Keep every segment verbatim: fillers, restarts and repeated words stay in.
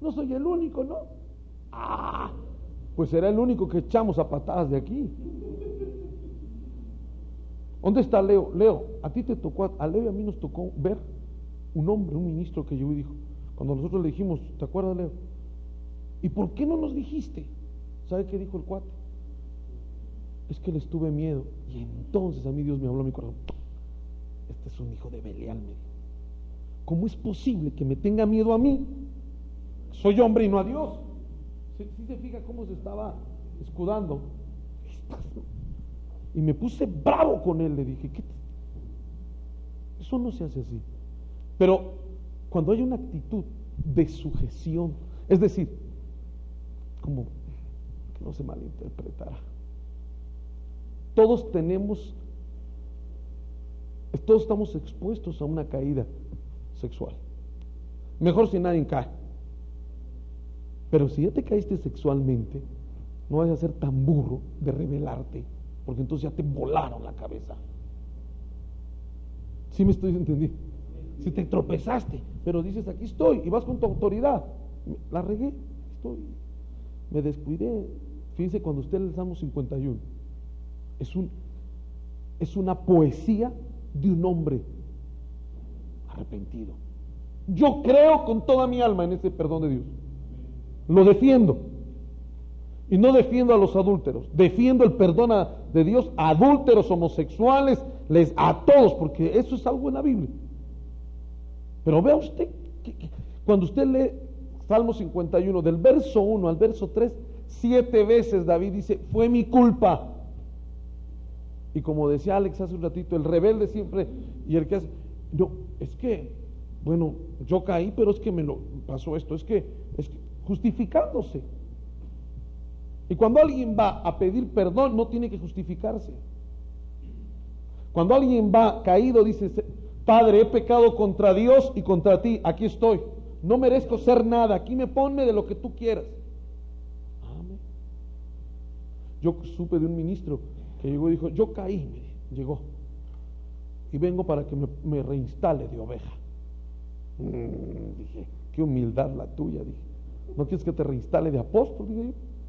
No soy el único, ¿no? Ah, pues será el único que echamos a patadas de aquí. ¿Dónde está Leo? Leo, a ti te tocó, a Leo y a mí nos tocó ver un hombre, un ministro que llegó y dijo, cuando nosotros le dijimos, ¿te acuerdas, Leo? ¿Y por qué no nos dijiste? ¿Sabe qué dijo el cuate? Es que les tuve miedo. Y entonces a mí Dios me habló a mi corazón. Este es un hijo de Belial, me dijo. ¿Cómo es posible que me tenga miedo a mí? Soy hombre y no a Dios. ¿Sí, sí se fija cómo se estaba escudando? Y me puse bravo con él. Le dije, ¿qué te... Eso no se hace así. Pero cuando hay una actitud de sujeción, es decir, como que no se malinterpretara, todos tenemos, todos estamos expuestos a una caída sexual. Mejor si nadie cae. Pero si ya te caíste sexualmente, no vas a ser tan burro de rebelarte, porque entonces ya te volaron la cabeza. ¿Sí me estoy entendiendo? Si te tropezaste, pero dices, aquí estoy, y vas con tu autoridad, la regué, estoy, me descuidé. Fíjense, cuando usted lee el Salmo cincuenta y uno, es un, es una poesía de un hombre arrepentido. Yo creo con toda mi alma en ese perdón de Dios, lo defiendo, y no defiendo a los adúlteros, defiendo el perdón a, de Dios a adúlteros, homosexuales, les, a todos, porque eso es algo en la Biblia. Pero vea usted, que, que, cuando usted lee Salmo cincuenta y uno, del verso uno al verso tres, siete veces David dice, fue mi culpa. Y como decía Alex hace un ratito, el rebelde siempre, y el que hace, no, es que, bueno, yo caí, pero es que me lo pasó esto, es que, es que, justificándose. Y cuando alguien va a pedir perdón, no tiene que justificarse. Cuando alguien va caído, dice, Padre, he pecado contra Dios y contra ti, aquí estoy, no merezco ser nada, aquí me ponme de lo que tú quieras. Amén. Yo supe de un ministro que llegó y dijo, yo caí, me llegó, y vengo para que me, me reinstale de oveja. Mm, dije, qué humildad la tuya, dije, ¿no quieres que te reinstale de apóstol? Dije yo.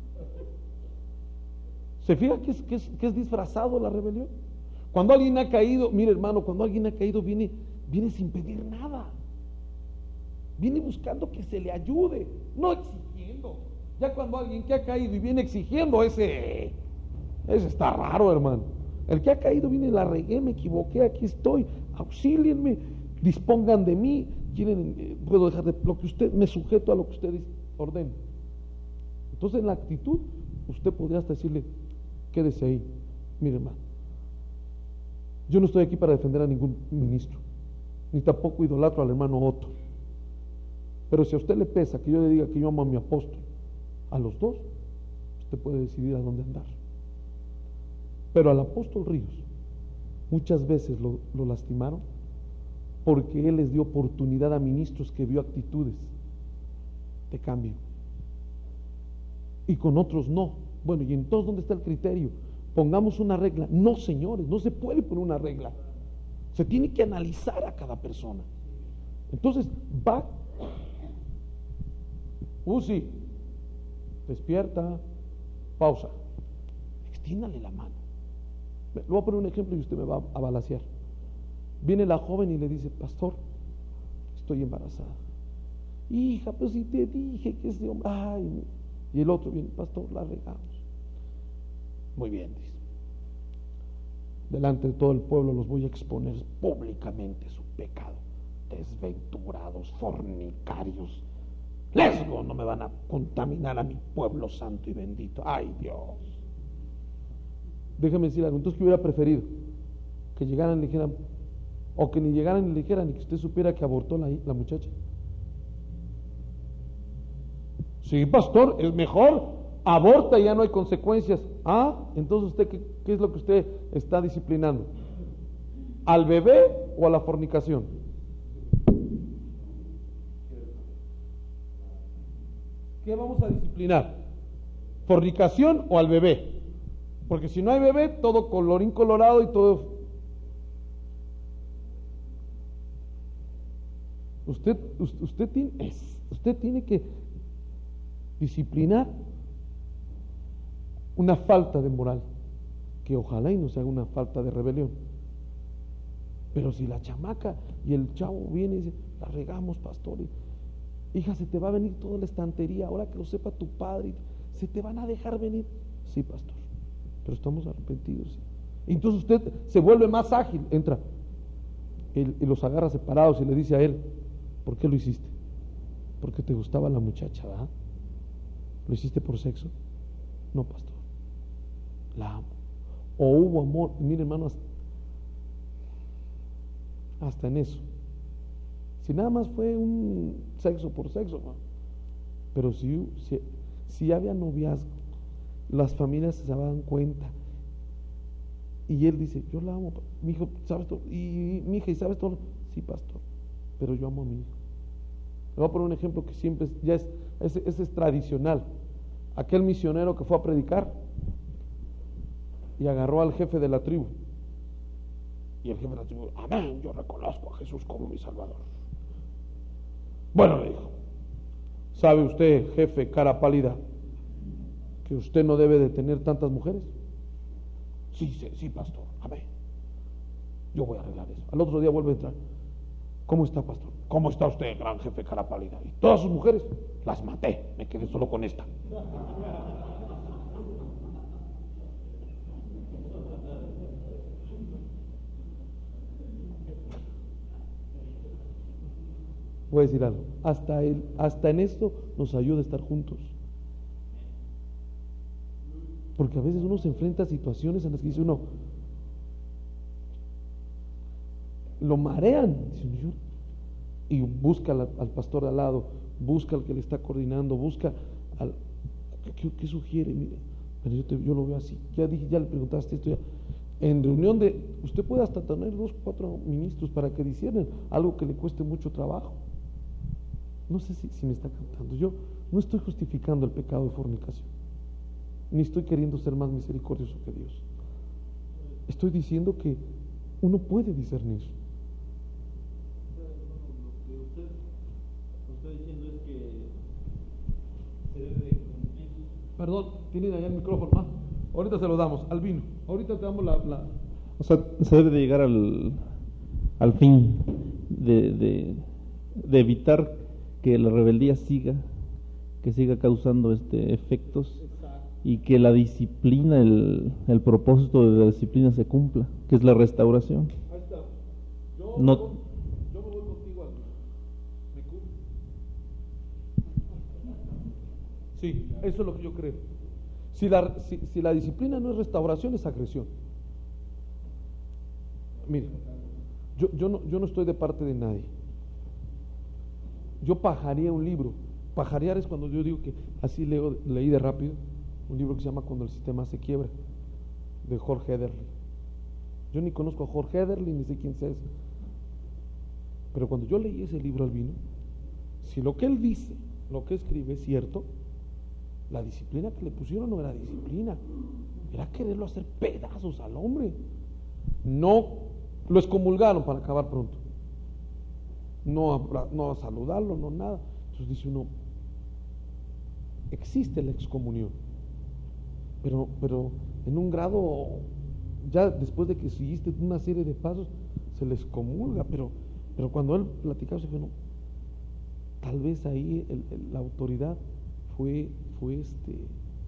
¿Se fija que es, que es, que es disfrazado la rebelión? Cuando alguien ha caído, mire hermano, cuando alguien ha caído viene, viene sin pedir nada, viene buscando que se le ayude, no exigiendo. Ya cuando alguien que ha caído y viene exigiendo, ese, ese está raro, hermano. El que ha caído viene, la regué, me equivoqué, aquí estoy, auxílienme, dispongan de mí, quieren, eh, puedo dejar de lo que usted, me sujeto a lo que usted ordene. Entonces en la actitud, usted podría hasta decirle, quédese ahí, mire hermano, yo no estoy aquí para defender a ningún ministro, ni tampoco idolatro al hermano Otto, pero si a usted le pesa que yo le diga que yo amo a mi apóstol, a los dos, usted puede decidir a dónde andar. Pero al apóstol Ríos muchas veces lo, lo lastimaron porque él les dio oportunidad a ministros que vio actitudes de cambio y con otros no. Bueno, y entonces ¿dónde está el criterio? Pongamos una regla. No, señores, no se puede poner una regla, se tiene que analizar a cada persona. Entonces va Uzi, despierta, pausa, extiéndale la mano. Le voy a poner un ejemplo y usted me va a balacear. Viene la joven y le dice, pastor, estoy embarazada. Hija, pues si te dije que ese hombre, ay. Y el otro viene, pastor, la regamos. Muy bien, dice, delante de todo el pueblo los voy a exponer públicamente su pecado. Desventurados, fornicarios, lesgo, no me van a contaminar a mi pueblo santo y bendito. Ay, Dios. Déjame decir algo. Entonces, ¿qué hubiera preferido? Que llegaran y le dijeran, o que ni llegaran y le dijeran, y que usted supiera que abortó la, la muchacha. Sí, pastor, es mejor, aborta y ya no hay consecuencias. Ah, entonces usted, ¿qué, qué es lo que usted está disciplinando? ¿Al bebé o a la fornicación? ¿Qué vamos a disciplinar? ¿Fornicación o al bebé? Porque si no hay bebé, todo colorín colorado y todo. Usted, usted, usted, tiene, usted tiene que disciplinar una falta de moral, que ojalá y no sea una falta de rebelión. Pero si la chamaca y el chavo viene y dice, la regamos, pastor, y, hija, se te va a venir toda la estantería, ahora que lo sepa tu padre, se te van a dejar venir. Sí, pastor, pero estamos arrepentidos. ¿Sí? Entonces usted se vuelve más ágil, entra y, y los agarra separados y le dice a él, ¿por qué lo hiciste? Porque te gustaba la muchacha, ¿verdad? ¿Lo hiciste por sexo? No, pastor, la amo. O hubo amor. Mire, hermano, hasta, hasta en eso, si nada más fue un sexo por sexo, ¿no? Pero si, si, si había noviazgo, las familias se daban cuenta, y él dice, yo la amo, mi hijo, ¿sabes todo? Y mi hija, ¿y sabes todo? Sí, pastor, pero yo amo a mi hijo. Le voy a poner un ejemplo que siempre es, ya es, ese, ese es tradicional. Aquel misionero que fue a predicar y agarró al jefe de la tribu, y el jefe de la tribu, amén, yo reconozco a Jesús como mi Salvador. Bueno, le dijo, ¿sabe usted, jefe cara pálida, que usted no debe de tener tantas mujeres? Sí, sí, sí, pastor, amén, yo voy a arreglar eso. Al otro día vuelve a entrar, ¿cómo está, pastor? ¿Cómo está usted, gran jefe cara pálida? Y todas sus mujeres las maté, me quedé solo con esta. Voy a decir algo, hasta, el, hasta en esto nos ayuda a estar juntos, porque a veces uno se enfrenta a situaciones en las que dice uno, lo marean, y busca al, al pastor de al lado, busca al que le está coordinando, busca al, ¿qué, qué sugiere? Mire, pero yo, te, yo lo veo así, ya dije, ya le preguntaste esto, ya. En reunión de, usted puede hasta tener dos, cuatro ministros para que disciernen algo que le cueste mucho trabajo. No sé si, si me está captando. Yo no estoy justificando el pecado de fornicación, ni estoy queriendo ser más misericordioso que Dios. Estoy diciendo que uno puede discernir. Lo que usted está diciendo es que se debe de cumplir. Perdón, tienen allá el micrófono. Ah, ahorita se lo damos, al vino. Ahorita te damos la, la... O sea, se debe de llegar al, al fin de, de, de evitar que la rebeldía siga, que siga causando este efectos. Exacto. Y que la disciplina, el, el propósito de la disciplina se cumpla, que es la restauración. Ahí está. Yo, no, yo, yo me voy contigo al... ¿Me cumplo? Sí, eso es lo que yo creo. Si la, si, si la disciplina no es restauración, es agresión. Mire, yo, yo, no, yo no estoy de parte de nadie. Yo pajaría un libro. Pajarear es cuando yo digo que así leo, leí de rápido un libro que se llama Cuando el sistema se quiebra, de Jorge Ederle. Yo ni conozco a Jorge Ederle, ni sé quién es ese. Pero cuando yo leí ese libro al vino, si lo que él dice, lo que escribe es cierto, la disciplina que le pusieron no era disciplina, era quererlo hacer pedazos al hombre. No lo excomulgaron para acabar pronto, no a, no a saludarlo, no nada. Entonces dice uno, existe la excomunión, pero, pero en un grado, ya después de que seguiste una serie de pasos, se les excomulga, pero, pero cuando él platicaba, se dijo, no, tal vez ahí el, el, la autoridad fue, fue este,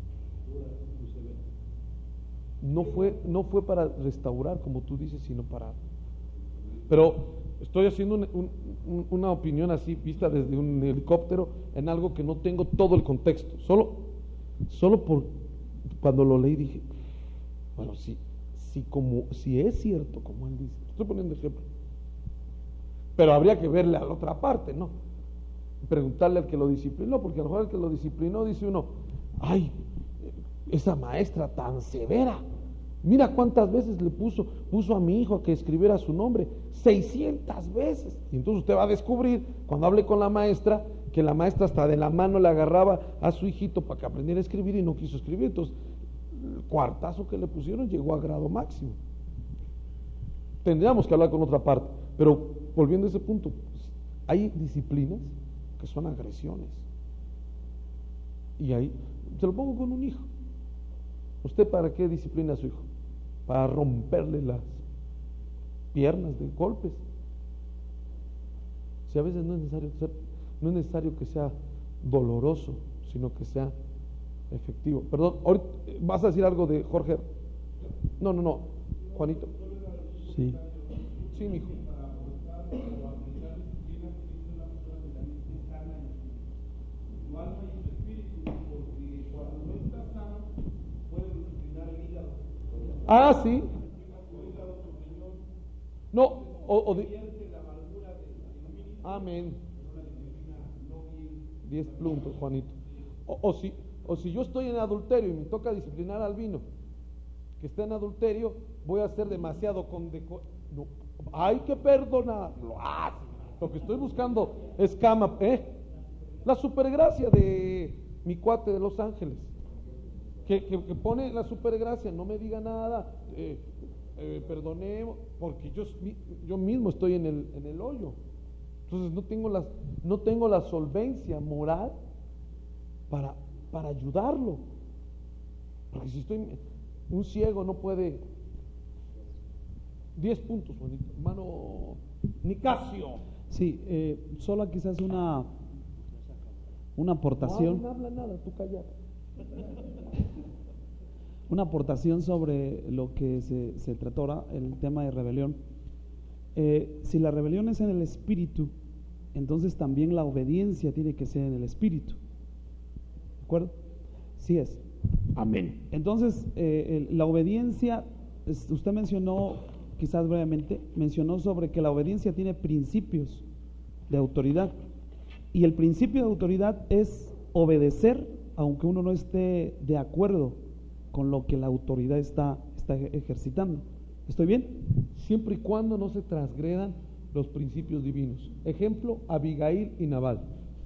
no fue, no fue para restaurar, como tú dices, sino para, pero estoy haciendo un, un, una opinión así, vista desde un helicóptero, en algo que no tengo todo el contexto, solo, solo por, cuando lo leí dije, bueno, si, si, como, si es cierto, como él dice, estoy poniendo ejemplo, pero habría que verle a la otra parte, ¿no? Preguntarle al que lo disciplinó, porque a lo mejor el que lo disciplinó dice uno, ay, esa maestra tan severa, mira cuántas veces le puso, puso a mi hijo a que escribiera su nombre, seiscientas veces. Y entonces usted va a descubrir, cuando hable con la maestra, que la maestra hasta de la mano le agarraba a su hijito para que aprendiera a escribir y no quiso escribir. Entonces, el cuartazo que le pusieron llegó a grado máximo. Tendríamos que hablar con otra parte, pero volviendo a ese punto, hay disciplinas que son agresiones. Y ahí, se lo pongo con un hijo. ¿Usted para qué disciplina a su hijo? Para romperle las piernas de golpes. Si a veces no es necesario ser, no es necesario que sea doloroso, sino que sea efectivo. Perdón, ahorita, ¿vas a decir algo de Jorge? No, no, no, Juanito. Sí. Sí, mi hijo. Ah, sí. No, o, o de... Amén. Diez puntos, Juanito. O, o, si, o si yo estoy en adulterio y me toca disciplinar al vino que está en adulterio, voy a ser demasiado condeco... No, hay que perdonarlo. Ah, lo que estoy buscando es cama, ¿eh? La supergracia de mi cuate de Los Ángeles, que, que, que pone la supergracia, no me diga nada, eh, eh, perdonemos, porque yo, yo mismo estoy en el, en el hoyo. Entonces no tengo, las, no tengo la solvencia moral para, para ayudarlo. Porque si estoy, un ciego no puede. Diez puntos, bonito. Hermano Nicasio. Sí, eh, solo quizás una, una aportación. No, no habla nada, tú callas. Una aportación sobre lo que se, se trató ahora, el tema de rebelión. Eh, si la rebelión es en el espíritu, entonces también la obediencia tiene que ser en el espíritu. ¿De acuerdo? Sí es. Amén. Entonces, eh, el, la obediencia, es, usted mencionó, quizás brevemente, mencionó sobre que la obediencia tiene principios de autoridad. Y el principio de autoridad es obedecer, aunque uno no esté de acuerdo con lo que la autoridad está, está ejercitando. ¿Estoy bien? Siempre y cuando no se transgredan los principios divinos. Ejemplo, Abigail y Nabal.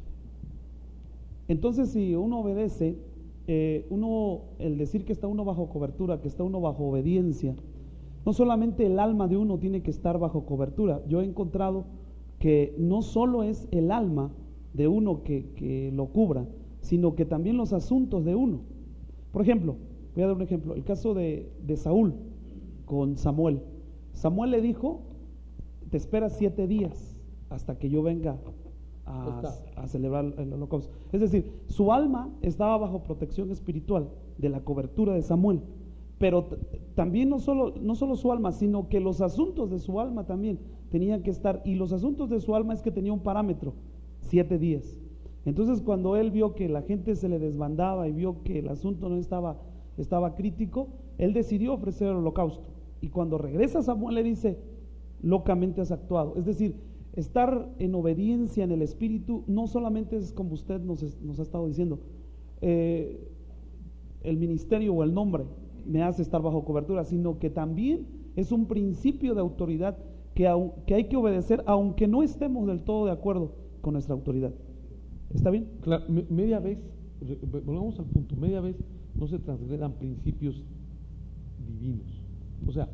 Entonces, si uno obedece, eh, uno, el decir que está uno bajo cobertura, que está uno bajo obediencia, no solamente el alma de uno tiene que estar bajo cobertura. Yo he encontrado que no solo es el alma de uno que, que lo cubra, sino que también los asuntos de uno. Por ejemplo, voy a dar un ejemplo, el caso de, de Saúl con Samuel. Samuel le dijo, te esperas siete días hasta que yo venga a, a celebrar el holocausto. Es decir, su alma estaba bajo protección espiritual de la cobertura de Samuel, pero t- también no solo, no solo su alma, sino que los asuntos de su alma también tenían que estar, y los asuntos de su alma es que tenía un parámetro, siete días. Entonces cuando él vio que la gente se le desbandaba y vio que el asunto no estaba, estaba crítico, él decidió ofrecer el holocausto. Y cuando regresa Samuel le dice, locamente has actuado. Es decir, estar en obediencia en el espíritu no solamente es como usted nos, es, nos ha estado diciendo, eh, el ministerio o el nombre me hace estar bajo cobertura, sino que también es un principio de autoridad que, au, que hay que obedecer aunque no estemos del todo de acuerdo con nuestra autoridad. ¿Está bien? Claro, me, media vez, volvamos al punto, media vez no se transgredan principios divinos. O sea,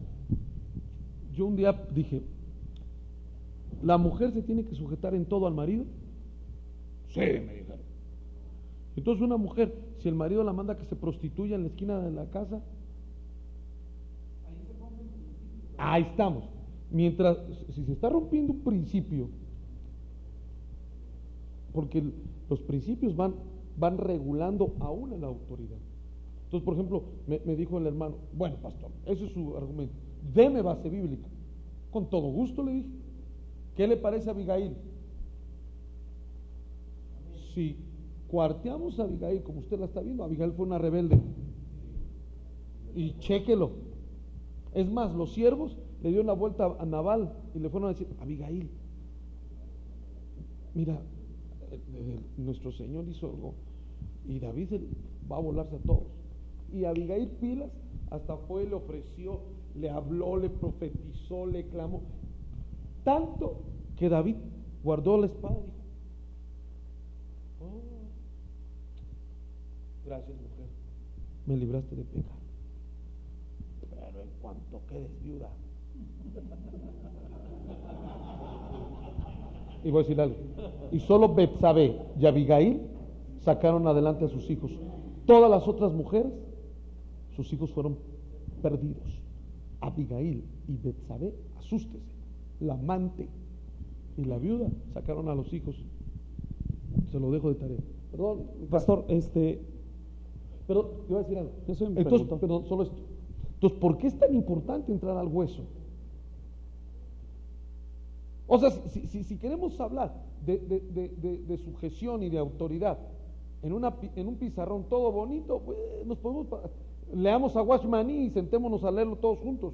yo un día dije, ¿la mujer se tiene que sujetar en todo al marido? Sí, me dijeron. Entonces una mujer, si el marido la manda que se prostituya en la esquina de la casa, ahí estamos. Mientras, si se está rompiendo un principio, porque los principios van, van regulando aún a la autoridad. Entonces, por ejemplo, me, me dijo el hermano, bueno, pastor, ese es su argumento, deme base bíblica. Con todo gusto le dije, ¿qué le parece a Abigail? Si cuarteamos a Abigail como usted la está viendo, Abigail fue una rebelde. Y chéquelo. Es más, los siervos le dieron la vuelta a Nabal y le fueron a decir, Abigail, mira, el, el, nuestro Señor hizo algo y David va a volarse a todos. Y Abigail pilas, hasta fue, le ofreció, le habló, le profetizó, le clamó, tanto que David guardó la espada y dijo, oh, gracias mujer, me libraste de pecar, pero en cuanto quedes viuda, y voy a decir algo, y solo Betsabé y Abigail sacaron adelante a sus hijos. Todas las otras mujeres, sus hijos fueron perdidos. Abigail y Betsabé, asústese, la amante y la viuda sacaron a los hijos. Se lo dejo de tarea. Perdón, Pastor, este, pero te iba a decir algo. Eso me Entonces, preguntó. perdón, solo esto. Entonces, ¿por qué es tan importante entrar al hueso? O sea, si, si, si queremos hablar de, de, de, de, de sujeción y de autoridad en, una, en un pizarrón todo bonito, pues nos podemos, leamos a Watchman y sentémonos a leerlo todos juntos.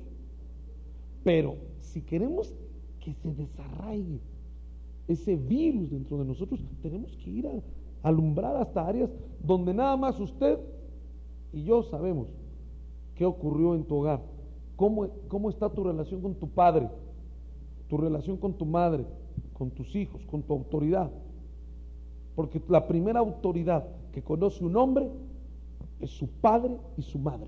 Pero si queremos que se desarraigue ese virus dentro de nosotros, tenemos que ir a alumbrar hasta áreas donde nada más usted y yo sabemos qué ocurrió en tu hogar, cómo, cómo está tu relación con tu padre, tu relación con tu madre, con tus hijos, con tu autoridad. Porque la primera autoridad que conoce un hombre es su padre y su madre.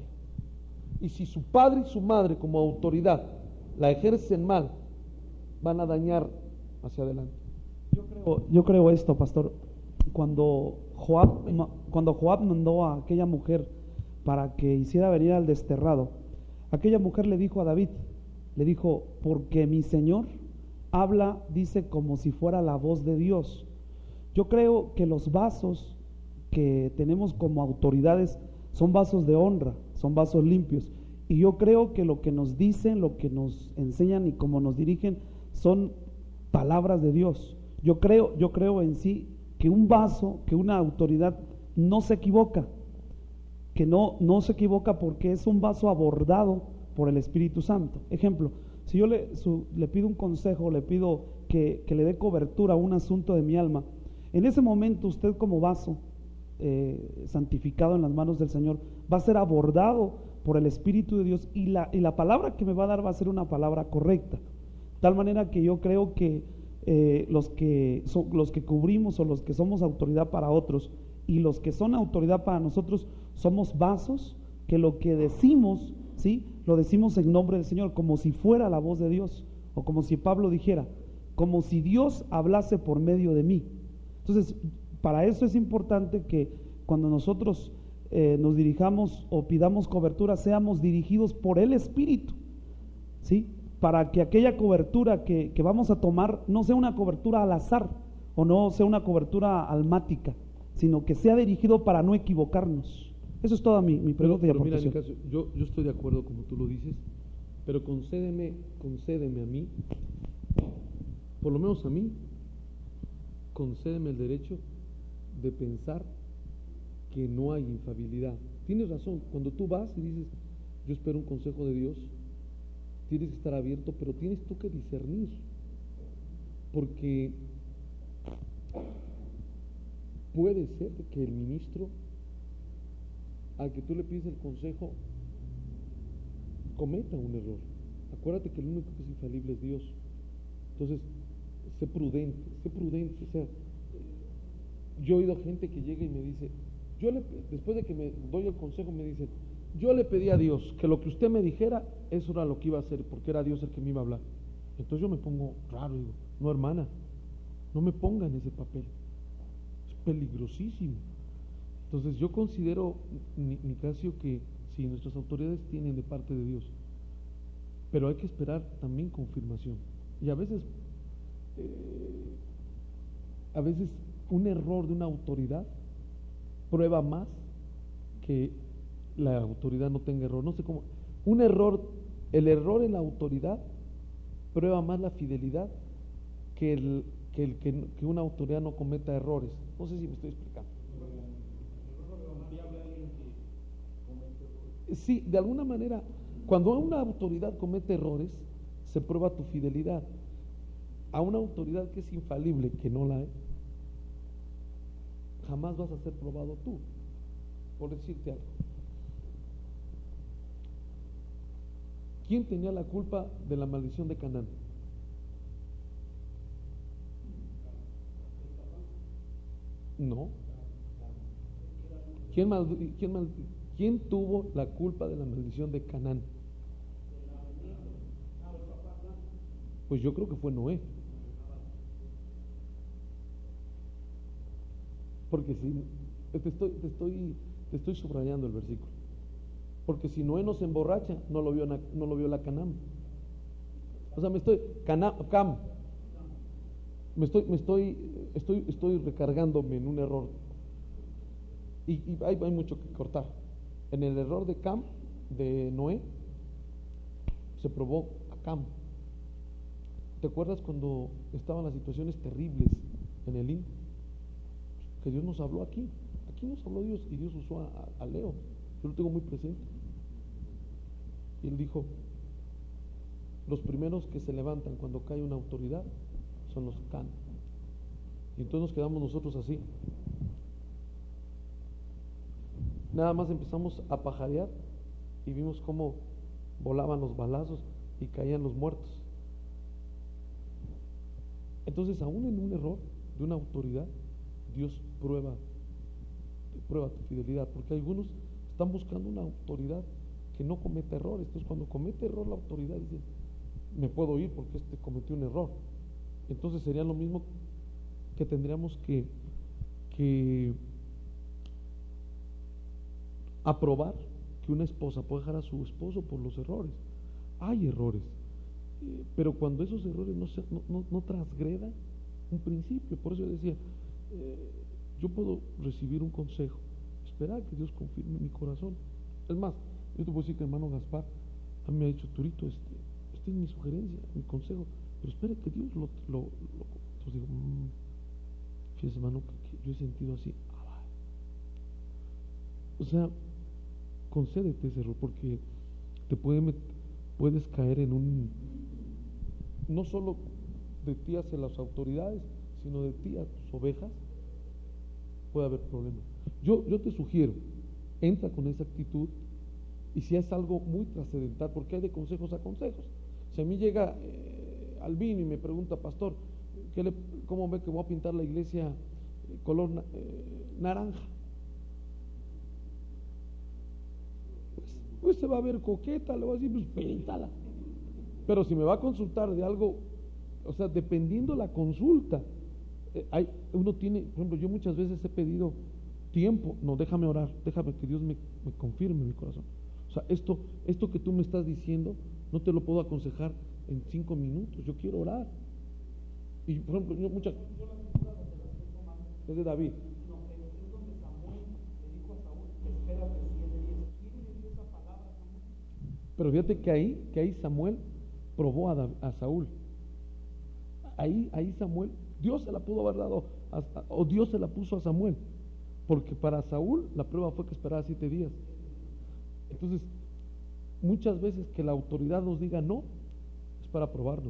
Y si su padre y su madre como autoridad la ejercen mal, van a dañar hacia adelante. Yo creo, yo creo esto, pastor. Cuando Joab, cuando Joab mandó a aquella mujer para que hiciera venir al desterrado, aquella mujer le dijo a David, le dijo, porque mi Señor habla, dice, como si fuera la voz de Dios. Yo creo que los vasos que tenemos como autoridades son vasos de honra, son vasos limpios. Y yo creo que lo que nos dicen, lo que nos enseñan y cómo nos dirigen son palabras de Dios. Yo creo, yo creo en sí que un vaso, que una autoridad no se equivoca, que no, no se equivoca porque es un vaso abordado por el Espíritu Santo. Ejemplo, si yo le, su, le pido un consejo, le pido que, que le dé cobertura a un asunto de mi alma, en ese momento usted como vaso eh, santificado en las manos del Señor va a ser abordado por el Espíritu de Dios y la, y la palabra que me va a dar va a ser una palabra correcta. De tal manera que yo creo que eh, los que son, los que cubrimos o los que somos autoridad para otros y los que son autoridad para nosotros somos vasos que lo que decimos, ¿sí?, lo decimos en nombre del Señor, como si fuera la voz de Dios, o como si Pablo dijera, como si Dios hablase por medio de mí. Entonces, para eso es importante que cuando nosotros eh, nos dirijamos o pidamos cobertura, seamos dirigidos por el Espíritu, ¿sí?, para que aquella cobertura que, que vamos a tomar no sea una cobertura al azar, o no sea una cobertura almática, sino que sea dirigido para no equivocarnos. Eso es toda mi, mi pregunta pero, y pero mira, aportación. Nicasio, yo, yo estoy de acuerdo como tú lo dices, pero concédeme, concédeme a mí, por lo menos a mí, concédeme el derecho de pensar que no hay infalibilidad. Tienes razón, cuando tú vas y dices, yo espero un consejo de Dios, tienes que estar abierto, pero tienes tú que discernir, porque puede ser que el ministro al que tú le pides el consejo cometa un error. Acuérdate que el único que es infalible es Dios. Entonces, sé prudente, sé prudente. O sea, yo he oído gente que llega y me dice, yo le, después de que me doy el consejo, me dice, yo le pedí a Dios que lo que usted me dijera, eso era lo que iba a hacer, porque era Dios el que me iba a hablar. Entonces yo me pongo raro y digo, no, hermana, no me ponga en ese papel, es peligrosísimo. Entonces yo considero, Nicasio, que sí, nuestras autoridades tienen de parte de Dios, pero hay que esperar también confirmación. Y a veces, eh, a veces un error de una autoridad prueba más que la autoridad no tenga error. No sé cómo, un error, el error en la autoridad prueba más la fidelidad que el que, el, que, que una autoridad no cometa errores. No sé si me estoy explicando. Sí, de alguna manera, cuando una autoridad comete errores, se prueba tu fidelidad. A una autoridad que es infalible, que no la es, jamás vas a ser probado tú. Por decirte algo, ¿quién tenía la culpa de la maldición de Canaán? No. ¿Quién, mal, quién, mal, ¿Quién tuvo la culpa de la maldición de Canaán? Pues yo creo que fue Noé. Porque si, te estoy, te estoy, te estoy subrayando el versículo. Porque si Noé no se emborracha, no lo vio, no lo vio la Canaán. O sea, me estoy, Cana, Cam, me estoy, me estoy, estoy, estoy recargándome en un error. Y, y hay, hay mucho que cortar. En el error de Cam, de Noé, se probó a Cam. ¿Te acuerdas cuando estaban las situaciones terribles en el I N? Que Dios nos habló aquí. Aquí nos habló Dios y Dios usó a, a, a Leo. Yo lo tengo muy presente. Y él dijo, los primeros que se levantan cuando cae una autoridad son los Can. Y entonces nos quedamos nosotros así. Nada más empezamos a pajarear y vimos cómo volaban los balazos y caían los muertos. Entonces, aún en un error de una autoridad, Dios prueba, prueba tu fidelidad, porque algunos están buscando una autoridad que no cometa errores. Entonces, cuando comete error la autoridad, dice, me puedo ir porque este cometió un error. Entonces sería lo mismo que tendríamos que, que aprobar que una esposa puede dejar a su esposo por los errores. Hay errores, eh, pero cuando esos errores no, se, no, no, no transgredan un principio. Por eso yo decía, eh, yo puedo recibir un consejo, esperar que Dios confirme mi corazón. Es más, yo te puedo decir que el hermano Gaspar a mí me ha dicho, Turito, este, esta es mi sugerencia, mi consejo, pero espere que Dios lo, lo, lo entonces digo, mmm, fíjese, hermano, que, que yo he sentido así. Ah, o sea, concédete ese error, porque te puede met, puedes caer en un, no solo de ti hacia las autoridades, sino de ti a tus ovejas, puede haber problemas. Yo, yo te sugiero, entra con esa actitud, y si es algo muy trascendental, porque hay de consejos a consejos. Si a mí llega eh, Albino y me pregunta, pastor, ¿qué le, ¿cómo ve que voy a pintar la iglesia eh, color eh, naranja? Pues, pues se va a ver coqueta, le voy a decir, pues píntala. Pero si me va a consultar de algo, o sea, dependiendo la consulta, eh, hay, uno tiene, por ejemplo, yo muchas veces he pedido tiempo, no, déjame orar, déjame que Dios me, me confirme mi corazón. O sea, esto, esto que tú me estás diciendo, no te lo puedo aconsejar en cinco minutos, yo quiero orar. Y por ejemplo, yo muchas... Es de David. No, es donde Samuel le dijo a Saúl, espérate siete días. ¿Quién le dio esa palabra a Samuel? Pero fíjate que ahí, que ahí Samuel probó a, David, a Saúl. Ahí, ahí Samuel, Dios se la pudo haber dado, a, a, o Dios se la puso a Samuel. Porque para Saúl la prueba fue que esperaba siete días. Entonces, muchas veces que la autoridad nos diga no, es para probarnos.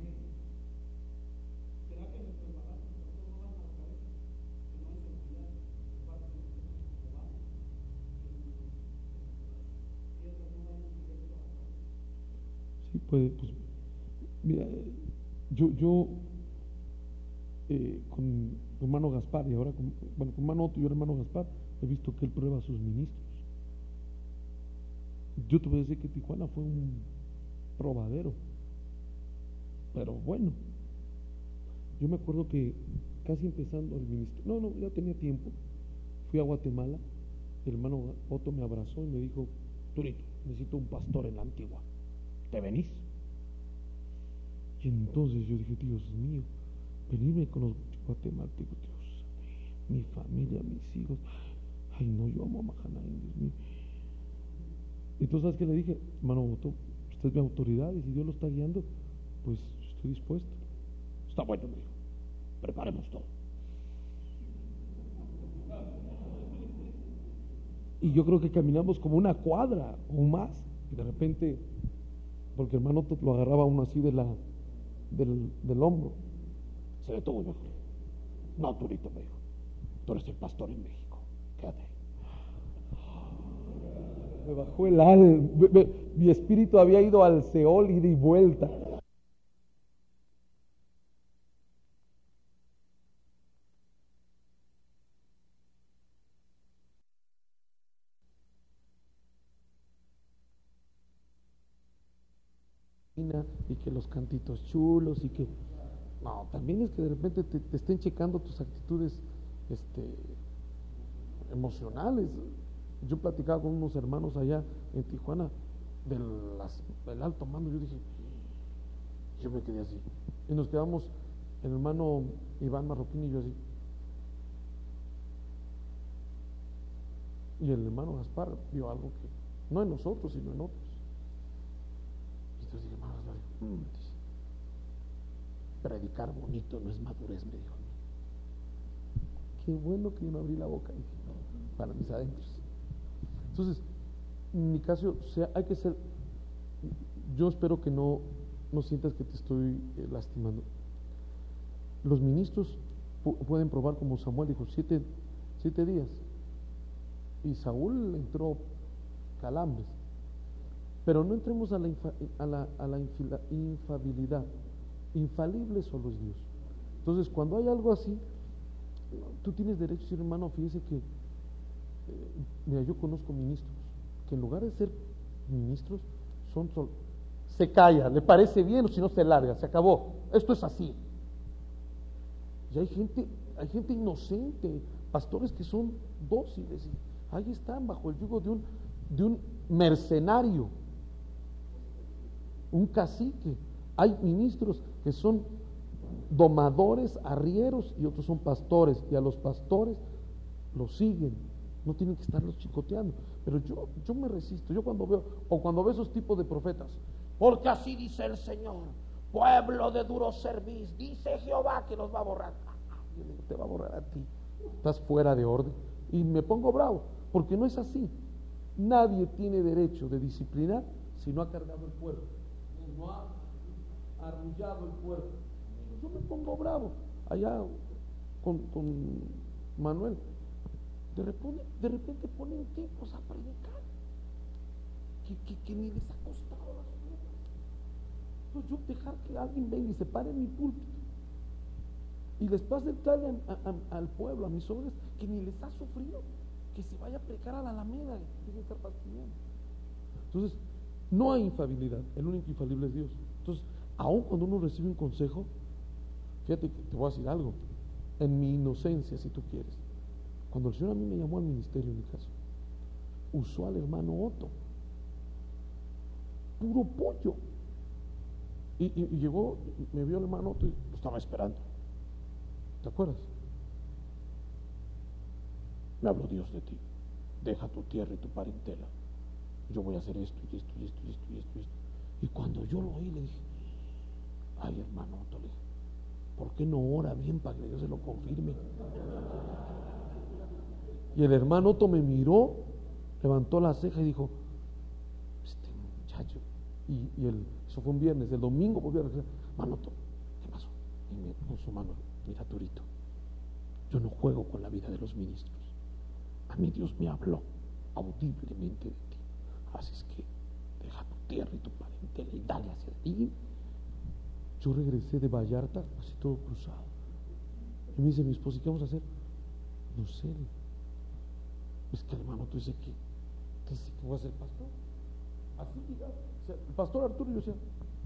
¿Será que nuestro embarazo no van a la cabeza? Que no hay seguridad de parte de nuestros trabajos, que nuestras tierras no vayan directo a la cabeza. Sí, puede, pues, mira, yo, yo eh, con tu hermano Gaspar y ahora con, bueno, con hermano Otto y hermano Gaspar, he visto que él prueba a sus ministros. Yo te voy a decir que Tijuana fue un probadero, pero bueno, yo me acuerdo que casi empezando el ministerio, no, no, ya tenía tiempo, fui a Guatemala, el hermano Otto me abrazó y me dijo, Turito, necesito un pastor en la Antigua, ¿te venís? Y entonces yo dije, Dios mío, venirme con los guatemaltecos, Dios, mi familia, mis hijos, ay no, yo amo a Mahanaim, Dios mío. Entonces, ¿sabes qué le dije? Hermano Otto, usted es mi autoridad y si Dios lo está guiando, pues estoy dispuesto. Está bueno, me dijo, preparemos todo. Y yo creo que caminamos como una cuadra o más, y de repente, porque hermano Otto lo agarraba uno así de la, del, del hombro, se detuvo y me dijo, no, Turito, me dijo, tú eres el pastor en México, quédate. Me bajó el alma, mi espíritu había ido al Seol, ida y vuelta. Y que los cantitos chulos y que no, también es que de repente te, te estén checando tus actitudes este emocionales. Yo platicaba con unos hermanos allá en Tijuana del, las, del alto mando. Yo dije, yo me quedé así. Y nos quedamos, el hermano Iván Marroquín y yo así. Y el hermano Gaspar vio algo que, no en nosotros, sino en otros. Y entonces dije, hermano Gaspar, mmm, dice, predicar bonito no es madurez, me dijo. Qué bueno que yo no abrí la boca, dije, para mis adentros. Entonces, en mi caso, o sea, hay que ser, yo espero que no, no sientas que te estoy eh, lastimando. Los ministros pu pueden probar, como Samuel dijo, siete, siete días. Y Saúl entró calambres. Pero no entremos a la, infa, a la, a la infila, infabilidad. Infalible solo es Dios. Entonces, cuando hay algo así, tú tienes derecho a decir, hermano, fíjese que, eh, mira, yo conozco ministros que en lugar de ser ministros, son sol se calla, le parece bien o si no se larga, se acabó. Esto es así. Y hay gente, hay gente inocente, pastores que son dóciles, y ahí están bajo el yugo de un, de un mercenario, un cacique. Hay ministros que son domadores, arrieros, y otros son pastores, y a los pastores los siguen, no tienen que estarlos chicoteando. Pero yo, yo me resisto, yo cuando veo, o cuando veo esos tipos de profetas, porque así dice el Señor, pueblo de duro cerviz, dice Jehová que los va a borrar. Yo digo, te va a borrar a ti, estás fuera de orden. Y me pongo bravo, porque no es así. Nadie tiene derecho de disciplinar si no ha cargado el pueblo, no ha arrullado el pueblo. Yo me pongo bravo allá con, con Manuel. De repente, de repente ponen tipos a predicar que, que, que ni les ha costado las cosas. Entonces yo dejar que alguien venga y se pare en mi púlpito y les pase el trailer a, a, al pueblo, a mis obras, que ni les ha sufrido, que se vaya a predicar a la Alameda, tiene que estar fastidiando. Entonces, no hay infalibilidad, el único infalible es Dios. Entonces, aun cuando uno recibe un consejo, fíjate que te voy a decir algo, en mi inocencia, si tú quieres, cuando el Señor a mí me llamó al ministerio, en mi caso, usó al hermano Otto, puro pollo, y, y, y llegó, me vio el hermano Otto y lo estaba esperando. ¿Te acuerdas? Me habló Dios de ti, deja tu tierra y tu parentela, yo voy a hacer esto y esto y esto y esto y esto y esto. Y cuando yo lo oí, le dije, ay hermano Otto, le dije, ¿por qué no ora bien para que Dios se lo confirme? Y el hermano Otto me miró, levantó la ceja y dijo, este muchacho, y, y el, eso fue un viernes, el domingo volvió a regresar, hermano Otto, ¿qué pasó? Y me puso su mano, mira Turito, yo no juego con la vida de los ministros, a mí Dios me habló audiblemente de ti, así es que deja tu tierra y tu parentela y dale hacia ti. Yo regresé de Vallarta, así todo cruzado, y me dice mi esposa, ¿y qué vamos a hacer? No sé, es que el hermano tú dices que, que, que voy a ser pastor, así digamos, o sea, el pastor Arturo, yo decía,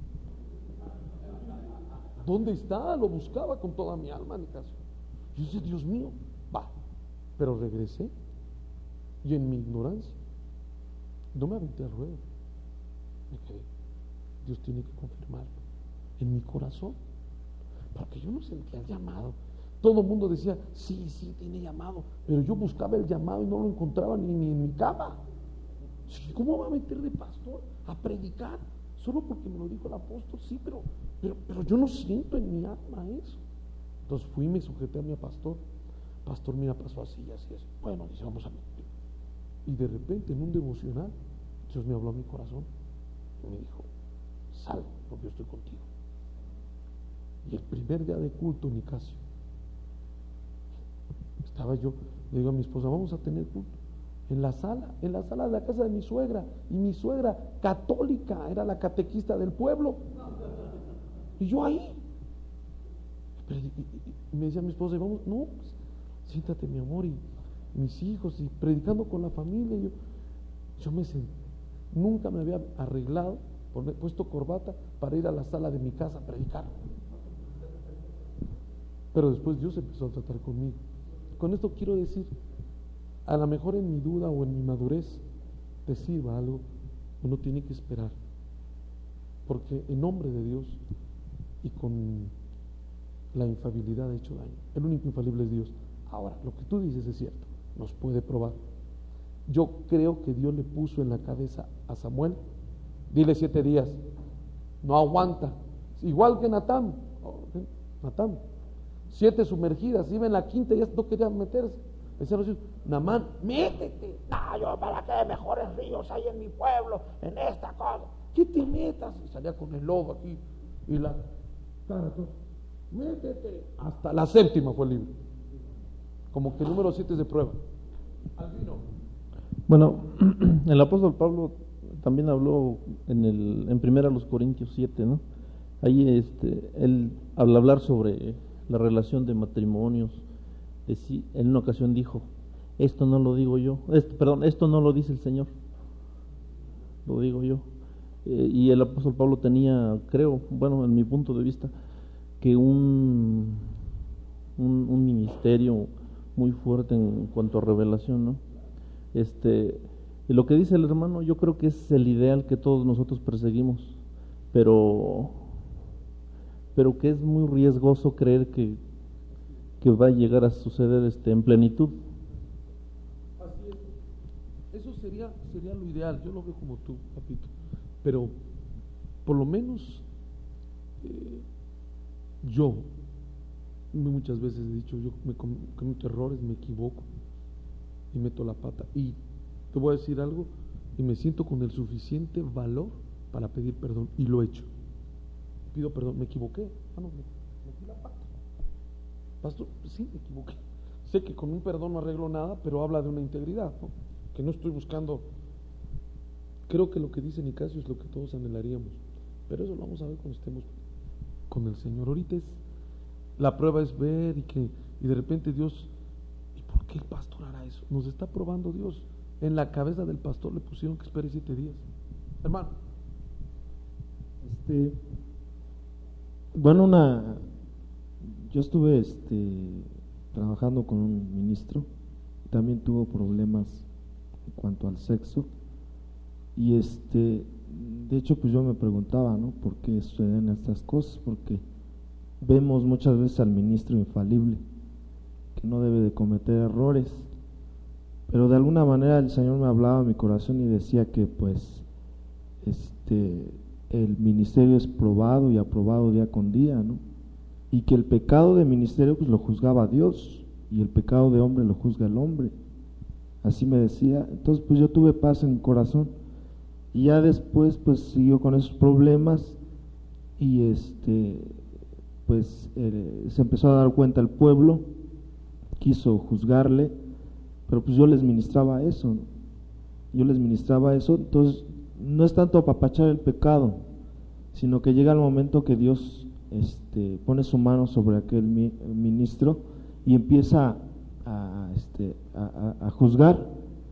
¿dónde está? Lo buscaba con toda mi alma, mi caso. Yo decía, Dios mío, va, pero regresé, y en mi ignorancia, no me aventé al ruedo, me quedé, Dios tiene que confirmarlo en mi corazón, porque yo no sentía el llamado. Todo el mundo decía, sí, sí, tiene llamado, pero yo buscaba el llamado y no lo encontraba ni, ni en mi cama. ¿Cómo va a meter de pastor a predicar? Solo porque me lo dijo el apóstol, sí, pero, pero, pero yo no siento en mi alma eso. Entonces fui y me sujeté a mi pastor. Pastor, mira, pasó así, así, así. Bueno, dice, vamos a meter. Y de repente en un devocional, Dios me habló a mi corazón y me dijo, sal, porque yo estoy contigo. Y el primer día de culto, Nicasio, estaba yo, le digo a mi esposa, vamos a tener culto en la sala, en la sala de la casa de mi suegra, y mi suegra católica, era la catequista del pueblo, y yo ahí, y me decía mi esposa, vamos, no, pues, siéntate mi amor, y mis hijos, y predicando con la familia, y yo, yo me senté, nunca me había arreglado, puesto corbata para ir a la sala de mi casa a predicar. Pero después Dios empezó a tratar conmigo. Con esto quiero decir a lo mejor en mi duda o en mi madurez te sirva algo, uno tiene que esperar, porque en nombre de Dios y con la infalibilidad ha hecho daño. El único infalible es Dios. Ahora, lo que tú dices es cierto, nos puede probar. Yo creo que Dios le puso en la cabeza a Samuel, dile siete días, no aguanta, igual que Natán. Natán, siete sumergidas, iba en la quinta y ya no quería meterse. Decía Jesús, Namán, métete. No, yo para qué, mejores ríos hay en mi pueblo, en esta cosa. ¿Qué te metas? Y salía con el lobo aquí y la cara toda. Métete. Hasta la séptima fue libre. Como que el número siete es de prueba. Así no. Bueno, el apóstol Pablo también habló en el en primera los Corintios siete, ¿no? Ahí este él al hablar sobre la relación de matrimonios, decí, en una ocasión dijo, esto no lo digo yo, esto, perdón, esto no lo dice el Señor, lo digo yo. Eh, y el apóstol Pablo tenía, creo, bueno, en mi punto de vista, que un, un, un ministerio muy fuerte en cuanto a revelación, ¿no? Este, y lo que dice el hermano, yo creo que es el ideal que todos nosotros perseguimos, pero, pero que es muy riesgoso creer que, que va a llegar a suceder este, en plenitud. Así es. Eso sería, sería lo ideal. Yo lo veo como tú, papito. Pero por lo menos eh, yo muchas veces he dicho, yo me cometo errores, me equivoco y meto la pata. Y te voy a decir algo, y me siento con el suficiente valor para pedir perdón, y lo he hecho. Pido perdón, me equivoqué. Ah, no, me metí la pata. Pastor, sí, me equivoqué. Sé que con un perdón no arreglo nada, pero habla de una integridad, ¿no? Que no estoy buscando. Creo que lo que dice Nicasio es lo que todos anhelaríamos, pero eso lo vamos a ver cuando estemos con el Señor. Ahorita es, la prueba es ver y que y de repente Dios, ¿y por qué el pastor hará eso? Nos está probando Dios. En la cabeza del pastor le pusieron que espere siete días. Hermano. Este, bueno, una, yo estuve este, trabajando con un ministro, también tuvo problemas en cuanto al sexo, y este, de hecho pues yo me preguntaba, ¿no? ¿Por qué suceden estas cosas? Porque vemos muchas veces al ministro infalible, que no debe de cometer errores, pero de alguna manera el Señor me hablaba a mi corazón y decía que pues este el ministerio es probado y aprobado día con día, ¿no? Y que el pecado de ministerio pues lo juzgaba Dios y el pecado de hombre lo juzga el hombre. Así me decía. Entonces pues yo tuve paz en mi corazón y ya después pues siguió con esos problemas y este pues eh, se empezó a dar cuenta el pueblo, quiso juzgarle, pero pues yo les ministraba eso, ¿no? Yo les ministraba eso, entonces no es tanto apapachar el pecado, sino que llega el momento que Dios este, pone su mano sobre aquel mi, ministro y empieza a, este, a, a, a juzgar.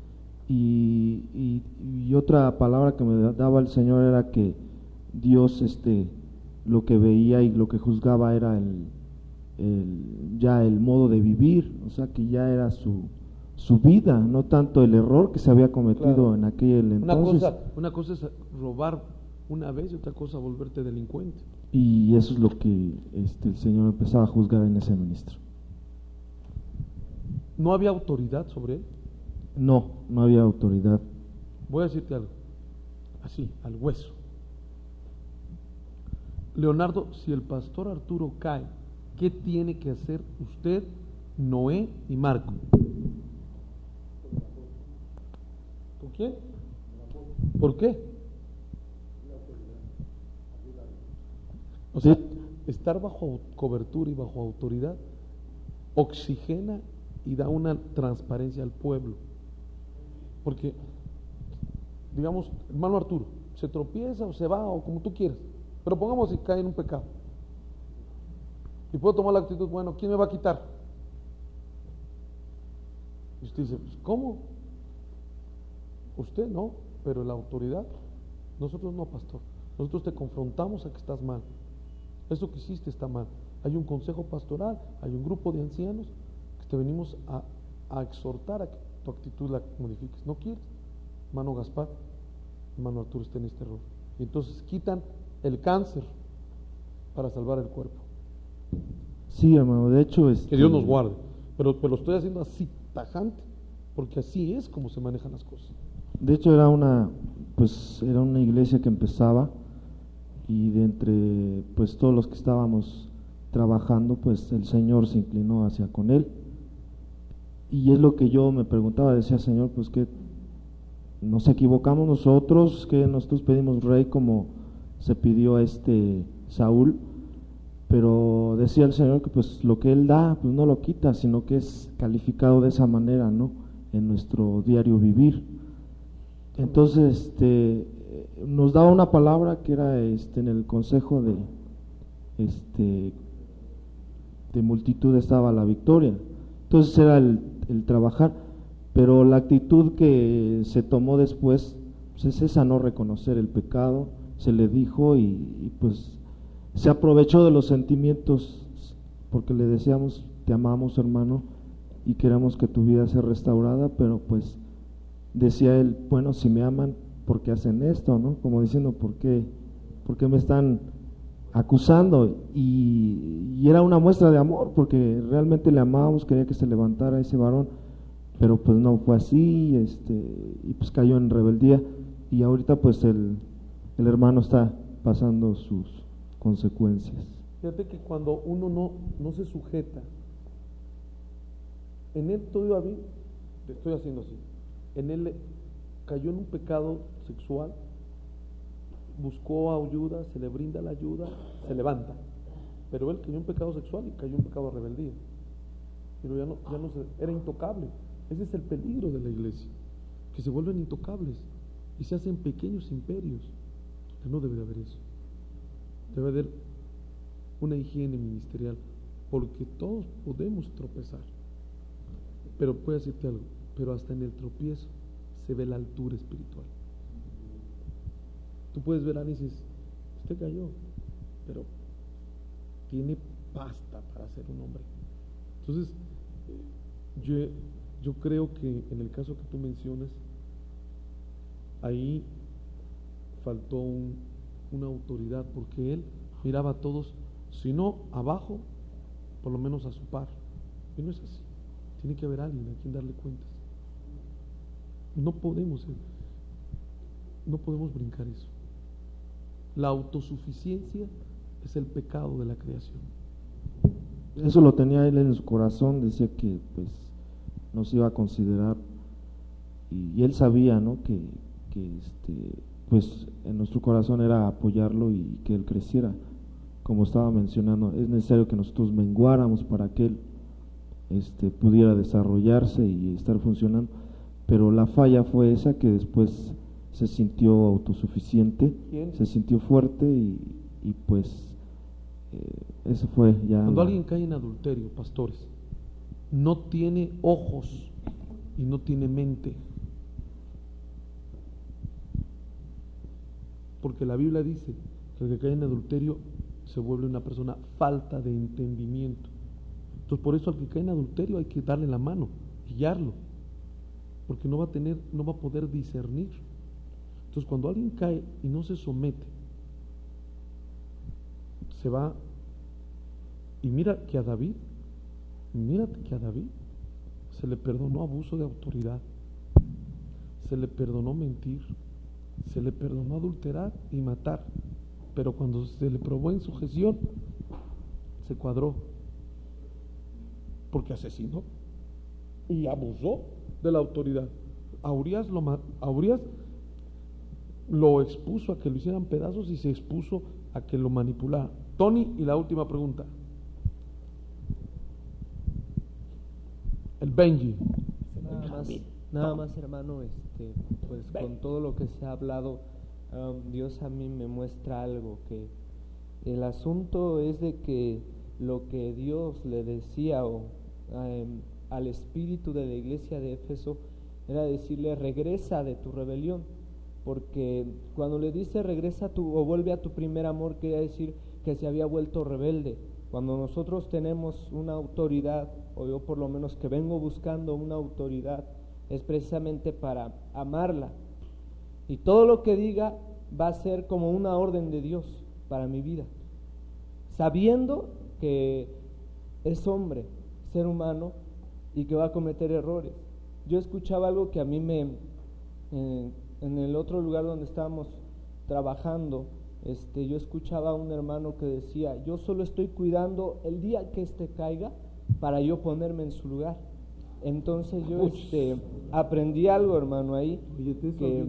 Y, y, y otra palabra que me daba el Señor era que Dios este, lo que veía y lo que juzgaba era el, el, ya el modo de vivir, o sea que ya era su su vida, no tanto el error que se había cometido, claro, en aquel entonces. Una cosa, una cosa es robar una vez y otra cosa volverte delincuente. Y eso es lo que este, el Señor empezaba a juzgar en ese ministro. ¿No había autoridad sobre él? No, no había autoridad. Voy a decirte algo, así, al hueso. Leonardo, si el pastor Arturo cae, ¿qué tiene que hacer usted, Noé y Marco? ¿Por qué? ¿Por qué? O sea, estar bajo cobertura y bajo autoridad oxigena y da una transparencia al pueblo. Porque, digamos, hermano Arturo, se tropieza o se va o como tú quieras, pero pongamos si cae en un pecado. Y puedo tomar la actitud, bueno, ¿quién me va a quitar? Y usted dice, pues, ¿cómo? Usted no, pero la autoridad, nosotros no, pastor. Nosotros te confrontamos a que estás mal. Eso que hiciste está mal. Hay un consejo pastoral, hay un grupo de ancianos que te venimos a, a exhortar a que tu actitud la modifiques. No quieres. Hermano Gaspar, hermano Arturo está en este error. Y entonces quitan el cáncer para salvar el cuerpo. Sí, hermano, de hecho... Este, que Dios nos guarde. Pero, pero lo estoy haciendo así, tajante, porque así es como se manejan las cosas. De hecho era una, pues era una iglesia que empezaba, y de entre pues todos los que estábamos trabajando, pues el Señor se inclinó hacia con él. Y es lo que yo me preguntaba, decía, Señor, pues que nos equivocamos nosotros, que nosotros pedimos rey como se pidió a este Saúl, pero decía el Señor que pues lo que él da, pues no lo quita, sino que es calificado de esa manera, ¿no? En nuestro diario vivir. Entonces, este, nos daba una palabra que era, este, en el consejo de, este, de multitud estaba la victoria. Entonces era el, el trabajar, pero la actitud que se tomó después, pues es esa, no reconocer el pecado. Se le dijo y, y pues se aprovechó de los sentimientos, porque le decíamos, te amamos, hermano, y queremos que tu vida sea restaurada, pero pues decía él, bueno, si me aman, ¿por qué hacen esto? ¿No? Como diciendo, ¿por qué, por qué me están acusando? Y, y era una muestra de amor, porque realmente le amábamos, quería que se levantara ese varón, pero pues no fue así, este, y pues cayó en rebeldía, y ahorita pues el, el hermano está pasando sus consecuencias. Fíjate que cuando uno no, no se sujeta, en él todo iba bien, te estoy haciendo así, en él cayó en un pecado sexual, buscó ayuda, se le brinda la ayuda, se levanta, pero él cayó en pecado sexual y cayó en pecado de rebeldía, pero ya no, ya no se, era intocable. Ese es el peligro de la iglesia, que se vuelven intocables y se hacen pequeños imperios, que no debe de haber eso. Debe haber una higiene ministerial, porque todos podemos tropezar, pero puedo decirte algo, pero hasta en el tropiezo se ve la altura espiritual. Tú puedes ver a alguien y dices, usted cayó, pero tiene pasta para ser un hombre. Entonces, yo, yo creo que en el caso que tú mencionas, ahí faltó un, una autoridad, porque él miraba a todos, si no abajo, por lo menos a su par, y no es así. Tiene que haber alguien a quien darle cuentas. No podemos, no podemos brincar eso. La autosuficiencia es el pecado de la creación. Eso lo tenía él en su corazón, decía que pues nos iba a considerar, y, y él sabía, ¿no? que, que este, pues en nuestro corazón era apoyarlo y que él creciera. Como estaba mencionando, es necesario que nosotros menguáramos para que él este, pudiera desarrollarse y estar funcionando, pero la falla fue esa, que después se sintió autosuficiente, ¿Quién? se sintió fuerte y, y pues eh, eso fue ya. Cuando la... alguien cae en adulterio, pastores, no tiene ojos y no tiene mente, porque la Biblia dice que el que cae en adulterio se vuelve una persona falta de entendimiento. Entonces por eso al que cae en adulterio hay que darle la mano, guiarlo, porque no va a tener, no va a poder discernir. Entonces cuando alguien cae y no se somete, se va. Y mira que a David, mírate que a David se le perdonó abuso de autoridad, se le perdonó mentir, se le perdonó adulterar y matar, pero cuando se le probó en sujeción, se cuadró, porque asesinó y abusó de la autoridad. A Urias lo, a Urias lo expuso a que lo hicieran pedazos y se expuso a que lo manipulara. Tony, y la última pregunta. El Benji. Nada más, nada más, hermano, este, pues con todo lo que se ha hablado, um, Dios a mí me muestra algo, que el asunto es de que lo que Dios le decía o, um, al espíritu de la iglesia de Éfeso era decirle, regresa de tu rebelión, porque cuando le dice regresa tu, o vuelve a tu primer amor, quería decir que se había vuelto rebelde. Cuando nosotros tenemos una autoridad, o yo por lo menos que vengo buscando una autoridad, es precisamente para amarla. Y todo lo que diga va a ser como una orden de Dios para mi vida, sabiendo que es hombre, ser humano, y que va a cometer errores. Yo escuchaba algo que a mí me, eh, en el otro lugar donde estábamos trabajando, este, yo escuchaba a un hermano que decía: yo solo estoy cuidando el día que este caiga para yo ponerme en su lugar. Entonces yo este, aprendí algo, hermano, ahí, que,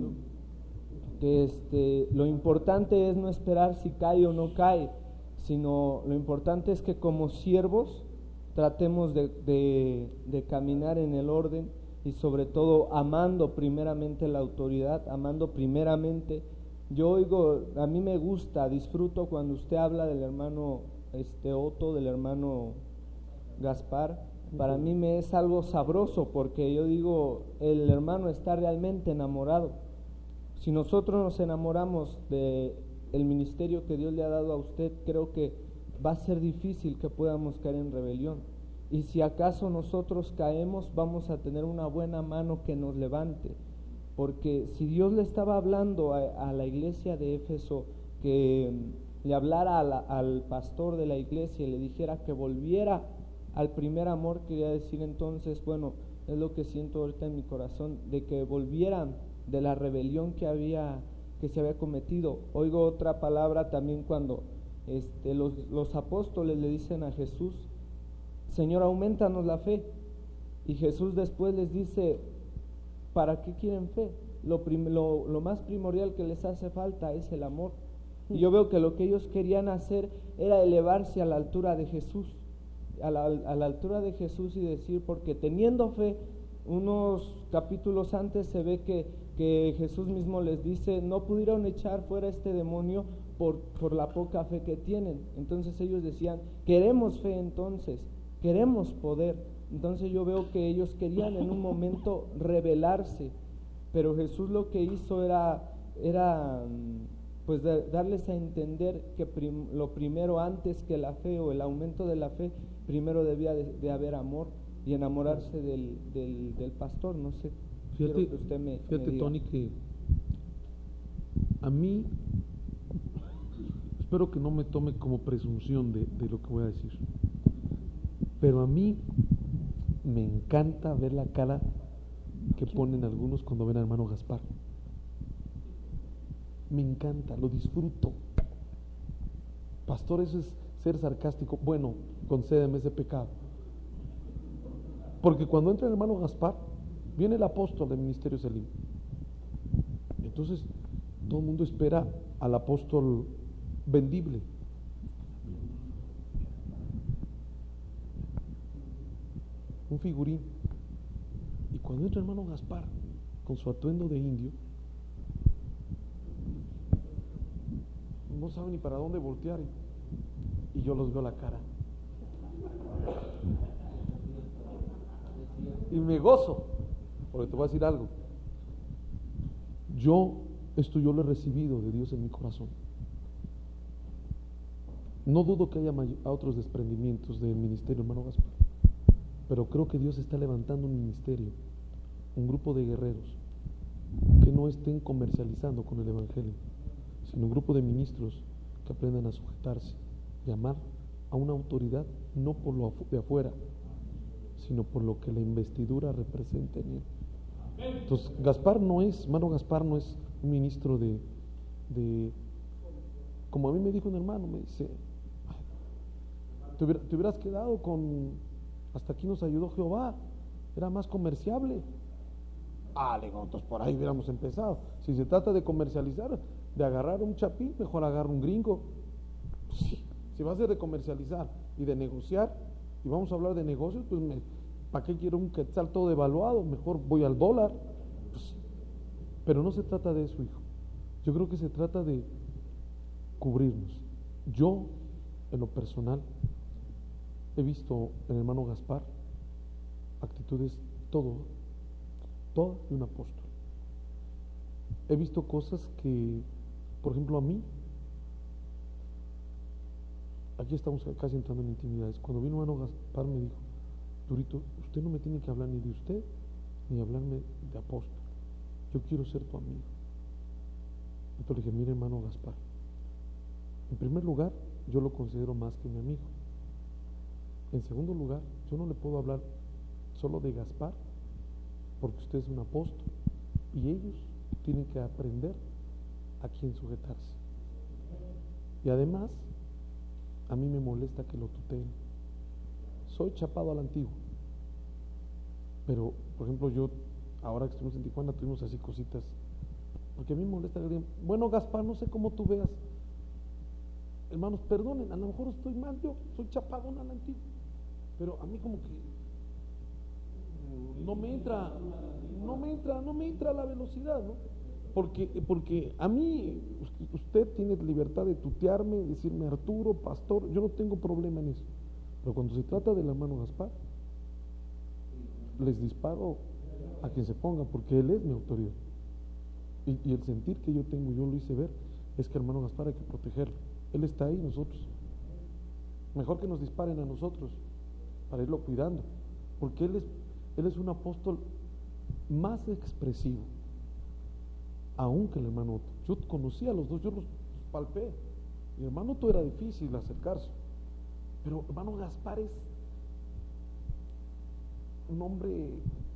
que este, lo importante es no esperar si cae o no cae, sino lo importante es que como siervos tratemos de, de, de caminar en el orden, y sobre todo amando primeramente la autoridad, amando primeramente. Yo oigo, a mí me gusta, disfruto cuando usted habla del hermano este Otto, del hermano Gaspar. Para mí me es algo sabroso, porque yo digo, el hermano está realmente enamorado. Si nosotros nos enamoramos de el ministerio que Dios le ha dado a usted, creo que va a ser difícil que podamos caer en rebelión. Y si acaso nosotros caemos, vamos a tener una buena mano que nos levante. Porque si Dios le estaba hablando a, a la iglesia de Éfeso, que le hablara a la, al pastor de la iglesia y le dijera que volviera al primer amor, quería decir entonces, bueno, es lo que siento ahorita en mi corazón, de que volvieran de la rebelión que había, que se había cometido. Oigo otra palabra también cuando este, los, los apóstoles le dicen a Jesús: Señor, aumentanos la fe. Y Jesús después les dice: ¿para qué quieren fe? Lo, prim, lo, lo más primordial que les hace falta es el amor. Y yo veo que lo que ellos querían hacer era elevarse a la altura de Jesús, a la, a la altura de Jesús, y decir, porque teniendo fe, unos capítulos antes se ve que, que Jesús mismo les dice: no pudieron echar fuera este demonio por, por la poca fe que tienen. Entonces ellos decían: queremos fe, entonces queremos poder. Entonces yo veo que ellos querían en un momento rebelarse, pero Jesús lo que hizo era, era pues de, darles a entender que prim, lo primero, antes que la fe o el aumento de la fe, primero debía de, de haber amor y enamorarse del, del, del pastor. No sé, fíjate, que usted me, fíjate me diga. Tony, que a mí, espero que no me tome como presunción de, de lo que voy a decir, pero a mí me encanta ver la cara que ponen algunos cuando ven al hermano Gaspar. Me encanta, lo disfruto. Pastor, eso es ser sarcástico. Bueno, concédeme ese pecado. Porque cuando entra el hermano Gaspar, viene el apóstol del ministerio Selim. Entonces, todo el mundo espera al apóstol vendible. Un figurín. Y cuando entra el hermano Gaspar con su atuendo de indio, no sabe ni para dónde voltear, y, y yo los veo la cara y me gozo, porque te voy a decir algo. Yo esto yo lo he recibido de Dios en mi corazón. No dudo que haya may- otros desprendimientos del ministerio, hermano Gaspar, pero creo que Dios está levantando un ministerio, un grupo de guerreros que no estén comercializando con el evangelio, sino un grupo de ministros que aprendan a sujetarse y amar a una autoridad, no por lo de afuera, sino por lo que la investidura representa en él. Entonces, Gaspar no es, hermano Gaspar no es un ministro de, de como a mí me dijo un hermano, me dice: te, hubiera, te hubieras quedado con hasta aquí nos ayudó Jehová, era más comerciable. Ah, le digo, entonces por ahí hubiéramos empezado. Si se trata de comercializar, de agarrar un chapín, mejor agarra un gringo. Sí, si va a ser de comercializar y de negociar, y vamos a hablar de negocios, pues me, ¿para qué quiero un quetzal todo devaluado? Mejor voy al dólar. Pues, pero no se trata de eso, hijo. Yo creo que se trata de cubrirnos. Yo, en lo personal, he visto en el hermano Gaspar actitudes, todo, todo de un apóstol. He visto cosas que, por ejemplo, a mí, aquí estamos casi entrando en intimidades. Cuando vino el hermano Gaspar me dijo: Durito, usted no me tiene que hablar ni de usted ni hablarme de apóstol. Yo quiero ser tu amigo. Entonces le dije, mire hermano Gaspar, en primer lugar, yo lo considero más que mi amigo. En segundo lugar, yo no le puedo hablar solo de Gaspar, porque usted es un apóstol y ellos tienen que aprender a quién sujetarse. Y además, a mí me molesta que lo tuteen. Soy chapado a la antigua, pero por ejemplo yo, ahora que estuvimos en Tijuana, tuvimos así cositas, porque a mí me molesta que digan, bueno Gaspar, no sé cómo tú veas. Hermanos, perdonen, a lo mejor estoy mal, yo soy chapado a la antigua, pero a mí como que no me entra, no me entra, no me entra la velocidad, ¿no? Porque, porque a mí, usted tiene libertad de tutearme, decirme Arturo, pastor, yo no tengo problema en eso. Pero cuando se trata del hermano Gaspar, les disparo a quien se ponga, porque él es mi autoridad. Y, y el sentir que yo tengo, yo lo hice ver, es que hermano Gaspar hay que protegerlo. Él está ahí, nosotros. Mejor que nos disparen a nosotros, para irlo cuidando. Porque él es, él es un apóstol más expresivo, aún que el hermano Otto. Yo conocía a los dos, yo los, los palpé. Mi hermano Otto era difícil acercarse, pero hermano Gaspar es un hombre,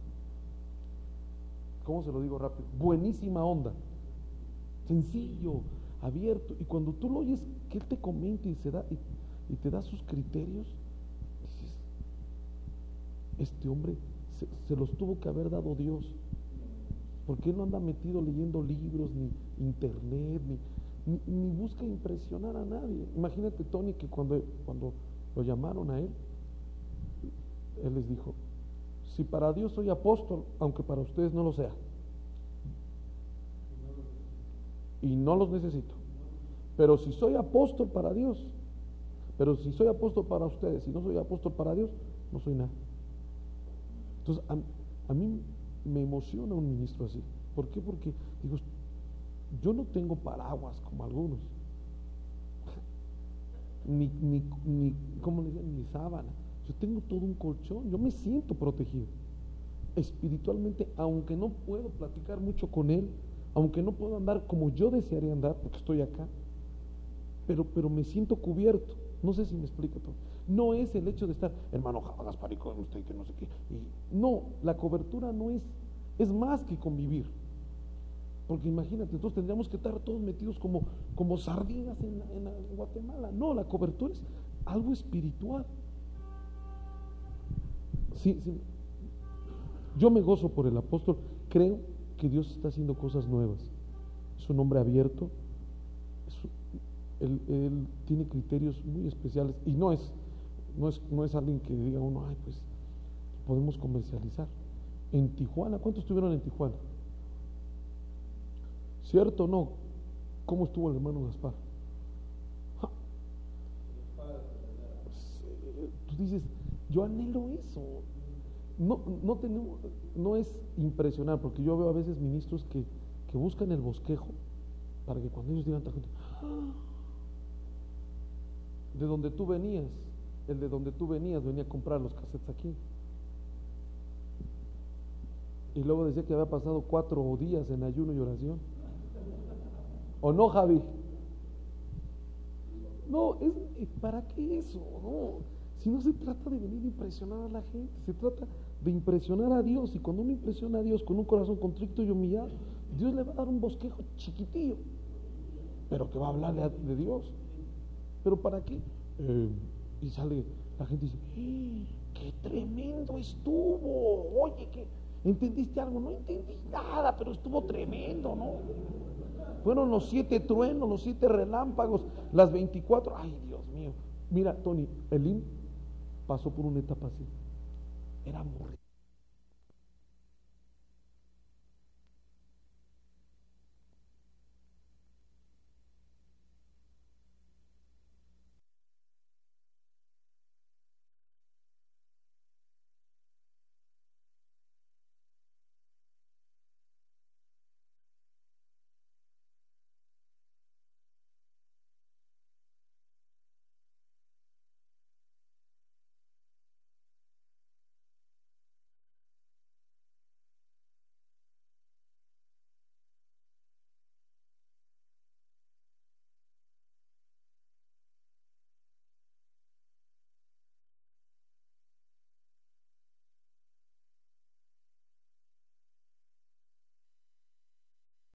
¿cómo se lo digo rápido? Buenísima onda, sencillo, abierto, y cuando tú lo oyes que él te comenta y, se da, y, y te da sus criterios, dices, este hombre se, se los tuvo que haber dado Dios, porque él no anda metido leyendo libros, ni internet, ni, ni, ni busca impresionar a nadie. Imagínate Tony, que cuando, cuando lo llamaron a él, él les dijo, si para Dios soy apóstol, aunque para ustedes no lo sea, y no los necesito, pero si soy apóstol para Dios, pero si soy apóstol para ustedes, si no soy apóstol para Dios, no soy nada. Entonces a, a mí me emociona un ministro así. ¿Por qué? Porque digo, yo no tengo paraguas como algunos, ni, ni, ni ¿cómo le dicen? Ni sábana. Yo tengo todo un colchón, yo me siento protegido espiritualmente, aunque no puedo platicar mucho con él, aunque no puedo andar como yo desearía andar, porque estoy acá, pero, pero me siento cubierto. No sé si me explico todo. No es el hecho de estar, hermano Gasparico, usted que no sé qué. Y no, la cobertura no es, es más que convivir. Porque imagínate, entonces tendríamos que estar todos metidos como, como sardinas en, en, en Guatemala. No, la cobertura es algo espiritual. Sí, sí. Yo me gozo por el apóstol, creo que Dios está haciendo cosas nuevas. Es un hombre abierto, es, él, él tiene criterios muy especiales y no es, no es, no es alguien que diga uno, ay, pues podemos comercializar. En Tijuana, ¿cuántos estuvieron en Tijuana? ¿Cierto o no? ¿Cómo estuvo el hermano Gaspar? Ja. Tú dices, yo anhelo eso. No, no, tenemos, no es impresionar, porque yo veo a veces ministros que, que buscan el bosquejo para que cuando ellos digan, ¡ah! De donde tú venías, el de donde tú venías venía a comprar los cassettes aquí. Y luego decía que había pasado cuatro días en ayuno y oración. ¿O no, Javi? No, es, ¿para qué eso? No, si no se trata de venir a impresionar a la gente, se trata de impresionar a Dios. Y cuando uno impresiona a Dios con un corazón contrito y humillado, Dios le va a dar un bosquejo chiquitillo, pero que va a hablarle a, de Dios. ¿Pero para qué? Eh, y sale la gente y dice, ¡eh, qué tremendo estuvo! Oye, ¿qué? ¿Entendiste algo? No entendí nada, pero estuvo tremendo, ¿no? Fueron los siete truenos, los siete relámpagos, las veinticuatro. Ay, Dios mío. Mira, Tony, Elín pasó por una etapa así. Era aburrido.